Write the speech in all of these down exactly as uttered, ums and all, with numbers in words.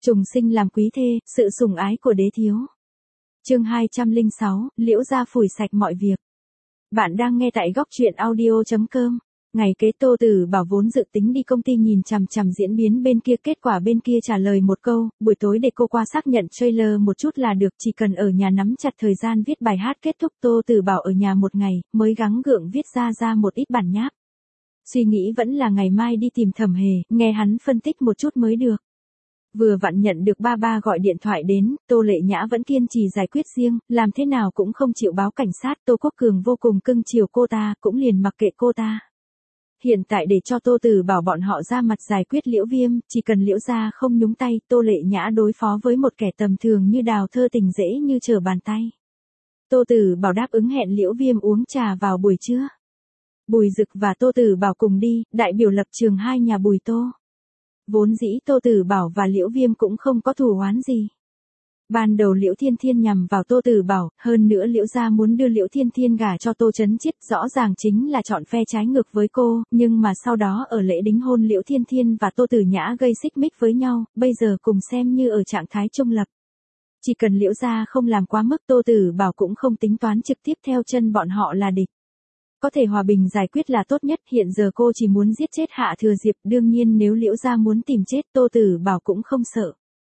Trùng sinh làm quý thê, sự sủng ái của đế thiếu. Chương hai trăm lẻ sáu, Liễu gia phủi sạch mọi việc. Bạn đang nghe tại góc truyện audio chấm com. Ngày kế Tô Tử Bảo vốn dự tính đi công ty nhìn chằm chằm diễn biến bên kia, kết quả bên kia trả lời một câu, buổi tối để cô qua xác nhận trailer một chút là được, chỉ cần ở nhà nắm chặt thời gian viết bài hát kết thúc. Tô Tử Bảo ở nhà một ngày, mới gắng gượng viết ra ra một ít bản nháp. Suy nghĩ vẫn là ngày mai đi tìm Thẩm Hề, nghe hắn phân tích một chút mới được. Vừa vặn nhận được ba ba gọi điện thoại đến, Tô Lệ Nhã vẫn kiên trì giải quyết riêng, làm thế nào cũng không chịu báo cảnh sát. Tô Quốc Cường vô cùng cưng chiều cô ta, cũng liền mặc kệ cô ta. Hiện tại để cho Tô Tử Bảo bọn họ ra mặt giải quyết Liễu Viêm, chỉ cần Liễu gia không nhúng tay, Tô Lệ Nhã đối phó với một kẻ tầm thường như Đào Thơ Tình dễ như trở bàn tay. Tô Tử Bảo đáp ứng hẹn Liễu Viêm uống trà vào buổi trưa. Bùi Dực và Tô Tử Bảo cùng đi, đại biểu lập trường hai nhà Bùi Tô. Vốn dĩ Tô Tử Bảo và Liễu Viêm cũng không có thù oán gì. Ban đầu Liễu Thiên Thiên nhằm vào Tô Tử Bảo, hơn nữa Liễu gia muốn đưa Liễu Thiên Thiên gả cho Tô Chấn Chiết, rõ ràng chính là chọn phe trái ngược với cô, nhưng mà sau đó ở lễ đính hôn Liễu Thiên Thiên và Tô Tử Nhã gây xích mích với nhau, bây giờ cùng xem như ở trạng thái trung lập. Chỉ cần Liễu gia không làm quá mức, Tô Tử Bảo cũng không tính toán trực tiếp theo chân bọn họ là địch. Có thể hòa bình giải quyết là tốt nhất, hiện giờ cô chỉ muốn giết chết Hạ Thừa Diệp, đương nhiên nếu Liễu gia muốn tìm chết Tô Tử Bảo cũng không sợ.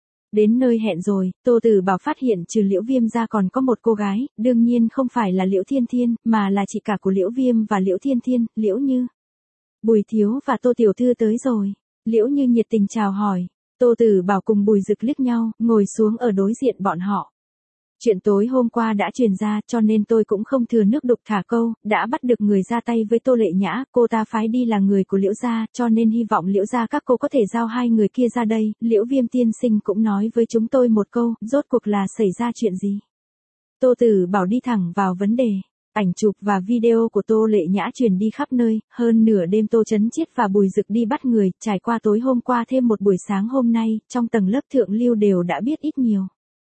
Đến nơi hẹn rồi, Tô Tử Bảo phát hiện trừ Liễu Viêm ra còn có một cô gái, đương nhiên không phải là Liễu Thiên Thiên, mà là chị cả của Liễu Viêm và Liễu Thiên Thiên, Liễu Như. Bùi thiếu và Tô tiểu thư tới rồi. Liễu Như nhiệt tình chào hỏi. Tô Tử Bảo cùng Bùi Dực liếc nhau, ngồi xuống ở đối diện bọn họ. Chuyện tối hôm qua đã truyền ra, cho nên tôi cũng không thừa nước đục thả câu, đã bắt được người ra tay với Tô Lệ Nhã, cô ta phái đi là người của Liễu gia, cho nên hy vọng Liễu gia các cô có thể giao hai người kia ra đây. Liễu Viêm tiên sinh cũng nói với chúng tôi một câu, rốt cuộc là xảy ra chuyện gì. Tô Tử Bảo đi thẳng vào vấn đề. Ảnh chụp và video của Tô Lệ Nhã truyền đi khắp nơi, hơn nửa đêm Tô Chấn Chiết và Bùi Dực đi bắt người, trải qua tối hôm qua thêm một buổi sáng hôm nay, trong tầng lớp thượng lưu đều đã biết ít nhiều.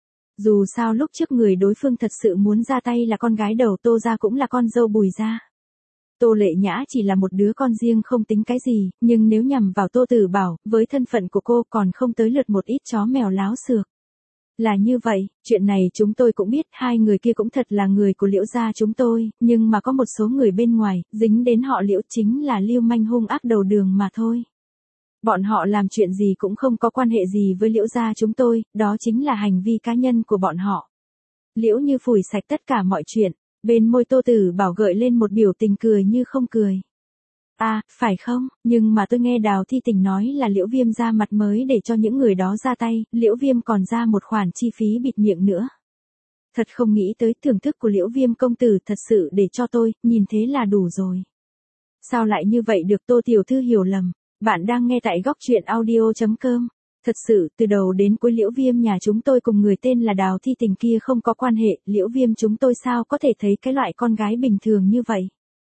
Dù sao lúc trước người đối phương thật sự muốn ra tay là con gái đầu Tô gia, cũng là con dâu Bùi gia. Tô Lệ Nhã chỉ là một đứa con riêng không tính cái gì, nhưng nếu nhằm vào Tô Tử Bảo, với thân phận của cô còn không tới lượt một ít chó mèo láo xược. Là như vậy, chuyện này chúng tôi cũng biết, hai người kia cũng thật là người của Liễu gia chúng tôi, nhưng mà có một số người bên ngoài, dính đến họ Liễu chính là lưu manh hung ác đầu đường mà thôi. Bọn họ làm chuyện gì cũng không có quan hệ gì với Liễu gia chúng tôi, đó chính là hành vi cá nhân của bọn họ. Liễu Như phủi sạch tất cả mọi chuyện, bên môi Tô Tử Bảo gợi lên một biểu tình cười như không cười. À, phải không, nhưng mà tôi nghe Đào Thi Tình nói là Liễu Viêm ra mặt mới để cho những người đó ra tay, Liễu Viêm còn ra một khoản chi phí bịt miệng nữa. Thật không nghĩ tới thưởng thức của Liễu Viêm công tử thật sự để cho tôi, nhìn thế là đủ rồi. Sao lại như vậy được, Tô tiểu thư hiểu lầm. Bạn đang nghe tại góc truyện audio chấm com. Thật sự, từ đầu đến cuối Liễu Viêm nhà chúng tôi cùng người tên là Đào Thi Tình kia không có quan hệ, Liễu Viêm chúng tôi sao có thể thấy cái loại con gái bình thường như vậy.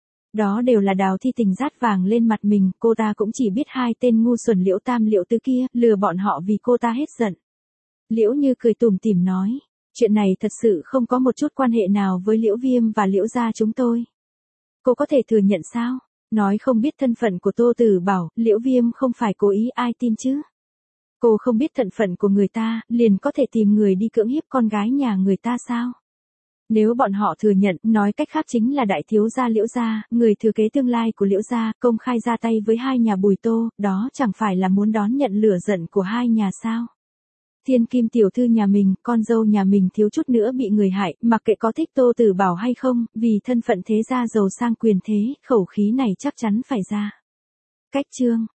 Đó đều là Đào Thi Tình rát vàng lên mặt mình, cô ta cũng chỉ biết hai tên ngu xuẩn Liễu Tam Liễu Tứ kia, lừa bọn họ vì cô ta hết giận. Liễu Như cười tủm tỉm nói, chuyện này thật sự không có một chút quan hệ nào với Liễu Viêm và Liễu gia chúng tôi. Cô có thể thừa nhận sao? Nói không biết thân phận của Tô Tử Bảo, Liễu Viêm không phải cố ý, ai tin chứ? Cô không biết thân phận của người ta, liền có thể tìm người đi cưỡng hiếp con gái nhà người ta sao? Nếu bọn họ thừa nhận, nói cách khác chính là đại thiếu gia Liễu gia, người thừa kế tương lai của Liễu gia, công khai ra tay với hai nhà Bùi Tô, đó chẳng phải là muốn đón nhận lửa giận của hai nhà sao? Thiên Kim tiểu thư nhà mình, con dâu nhà mình thiếu chút nữa bị người hại, mặc kệ có thích Tô Tử Bảo hay không, vì thân phận thế gia giàu sang quyền thế, khẩu khí này chắc chắn phải ra. Cách chương